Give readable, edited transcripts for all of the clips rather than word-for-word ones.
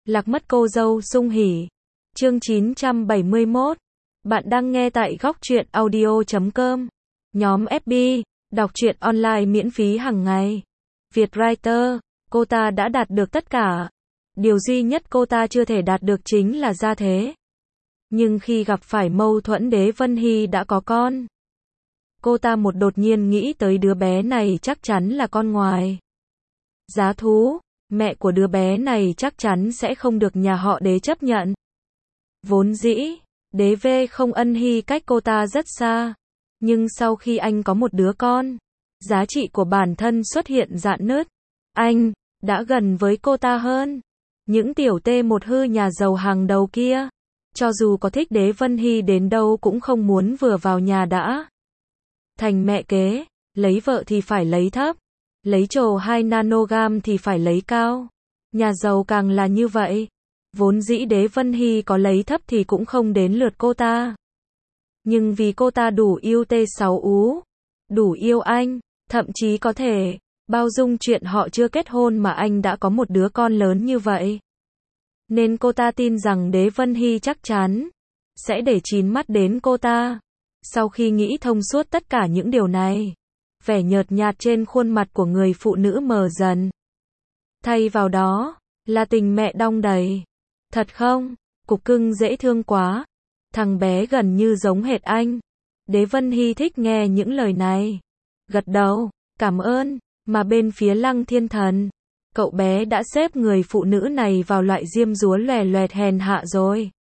Lạc mất cô dâu Sung Hỉ. Chương 971. Bạn đang nghe tại góc truyện audio.com. Nhóm FB, đọc truyện online miễn phí hàng ngày. Vietwriter, cô ta đã đạt được tất cả. Điều duy nhất cô ta chưa thể đạt được chính là gia thế. Nhưng khi gặp phải mâu thuẫn Đế Vân Hy đã có con. Cô ta đột nhiên nghĩ tới đứa bé này chắc chắn là con ngoài. Giá thú, mẹ của đứa bé này chắc chắn sẽ không được nhà họ Đế chấp nhận. Vốn dĩ, Đế V không ân hy cách cô ta rất xa. Nhưng sau khi anh có một đứa con, giá trị của bản thân xuất hiện rạn nứt. Anh đã gần với cô ta hơn. Những tiểu T1 hư nhà giàu hàng đầu kia, cho dù có thích Đế Vân Hy đến đâu cũng không muốn vừa vào nhà đã thành mẹ kế, lấy vợ thì phải lấy thấp, lấy trồ 2 nanogam thì phải lấy cao. Nhà giàu càng là như vậy. Vốn dĩ Đế Vân Hy có lấy thấp thì cũng không đến lượt cô ta. Nhưng vì cô ta đủ yêu T6 ú, đủ yêu anh, thậm chí có thể bao dung chuyện họ chưa kết hôn mà anh đã có một đứa con lớn như vậy. Nên cô ta tin rằng Đế Vân Hy chắc chắn sẽ để chín mắt đến cô ta. Sau khi nghĩ thông suốt tất cả những điều này, vẻ nhợt nhạt trên khuôn mặt của người phụ nữ mờ dần. Thay vào đó là tình mẹ đong đầy. Thật không? Cục cưng dễ thương quá. Thằng bé gần như giống hệt anh. Đế Vân Hy thích nghe những lời này. Gật đầu, cảm ơn. Mà bên phía Lăng Thiên Thần, cậu bé đã xếp người phụ nữ này vào loại diêm dúa lòe loẹt hèn hạ rồi.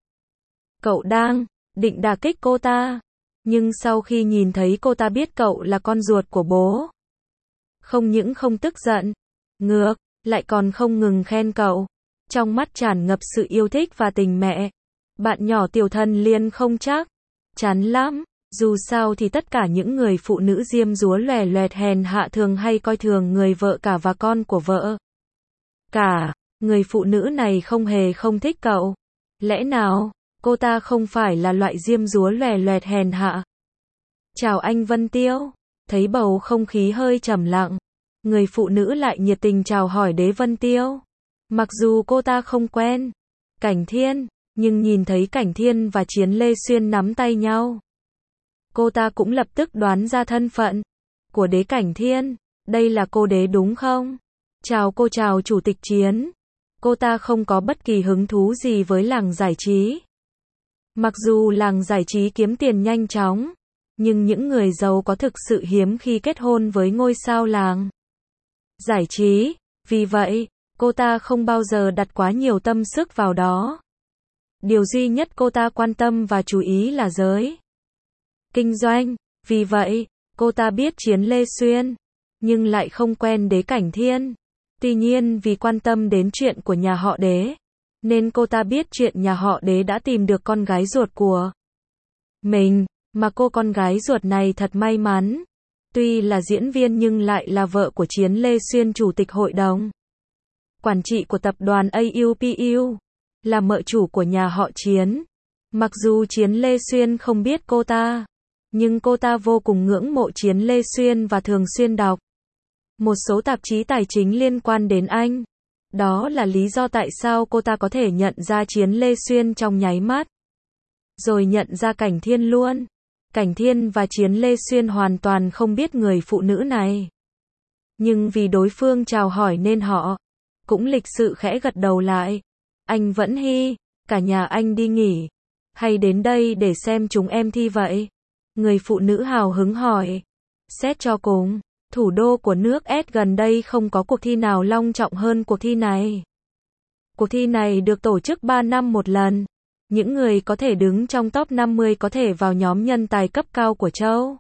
Cậu đang định đả kích cô ta. Nhưng sau khi nhìn thấy cô ta biết cậu là con ruột của bố, không những không tức giận, ngược lại còn không ngừng khen cậu. Trong mắt tràn ngập sự yêu thích và tình mẹ. Bạn nhỏ Tiểu Thần liền không chắc chắn lắm. Dù sao thì tất cả những người phụ nữ diêm dúa lòe loẹt hèn hạ thường hay coi thường người vợ cả và con của vợ cả. Người phụ nữ này không hề không thích cậu. Lẽ nào cô ta không phải là loại diêm dúa lòe loẹt hèn hạ? Chào anh Vân Tiêu. Thấy bầu không khí hơi trầm lặng, người phụ nữ lại nhiệt tình chào hỏi Đế Vân Tiêu. Mặc dù cô ta không quen Cảnh Thiên, nhưng nhìn thấy Cảnh Thiên và Chiến Lê Xuyên nắm tay nhau, cô ta cũng lập tức đoán ra thân phận của Đế Cảnh Thiên. Đây là cô Đế đúng không? Chào cô, chào Chủ tịch Chiến. Cô ta không có bất kỳ hứng thú gì với làng giải trí. Mặc dù làng giải trí kiếm tiền nhanh chóng, nhưng những người giàu có thực sự hiếm khi kết hôn với ngôi sao làng giải trí. Vì vậy, cô ta không bao giờ đặt quá nhiều tâm sức vào đó. Điều duy nhất cô ta quan tâm và chú ý là giới kinh doanh. Vì vậy, cô ta biết Chiến Lê Xuyên, nhưng lại không quen Đế Cảnh Thiên. Tuy nhiên vì quan tâm đến chuyện của nhà họ Đế, nên cô ta biết chuyện nhà họ Đế đã tìm được con gái ruột của mình, mà cô con gái ruột này thật may mắn. Tuy là diễn viên nhưng lại là vợ của Chiến Lê Xuyên, chủ tịch hội đồng quản trị của tập đoàn AUPU, là mợ chủ của nhà họ Chiến. Mặc dù Chiến Lê Xuyên không biết cô ta, nhưng cô ta vô cùng ngưỡng mộ Chiến Lê Xuyên và thường xuyên đọc một số tạp chí tài chính liên quan đến anh. Đó là lý do tại sao cô ta có thể nhận ra Chiến Lê Xuyên trong nháy mắt, rồi nhận ra Cảnh Thiên luôn. Cảnh Thiên và Chiến Lê Xuyên hoàn toàn không biết người phụ nữ này. Nhưng vì đối phương chào hỏi nên họ cũng lịch sự khẽ gật đầu lại. Anh Vẫn Hy, cả nhà anh đi nghỉ, hay đến đây để xem chúng em thi vậy? Người phụ nữ hào hứng hỏi. Xét cho cùng, thủ đô của nước S gần đây không có cuộc thi nào long trọng hơn cuộc thi này. Cuộc thi này được tổ chức 3 năm một lần. Những người có thể đứng trong top 50 có thể vào nhóm nhân tài cấp cao của Châu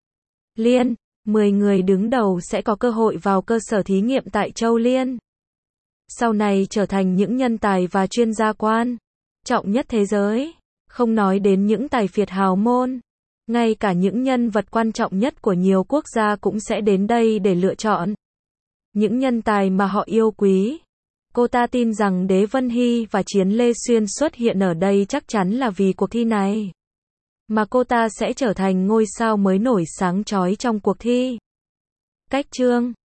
Liên. 10 người đứng đầu sẽ có cơ hội vào cơ sở thí nghiệm tại Châu Liên, sau này trở thành những nhân tài và chuyên gia quan trọng nhất thế giới. Không nói đến những tài phiệt hào môn, ngay cả những nhân vật quan trọng nhất của nhiều quốc gia cũng sẽ đến đây để lựa chọn những nhân tài mà họ yêu quý. Cô ta tin rằng Đế Vân Hy và Chiến Lê Xuyên xuất hiện ở đây chắc chắn là vì cuộc thi này, mà cô ta sẽ trở thành ngôi sao mới nổi sáng chói trong cuộc thi. Cách chương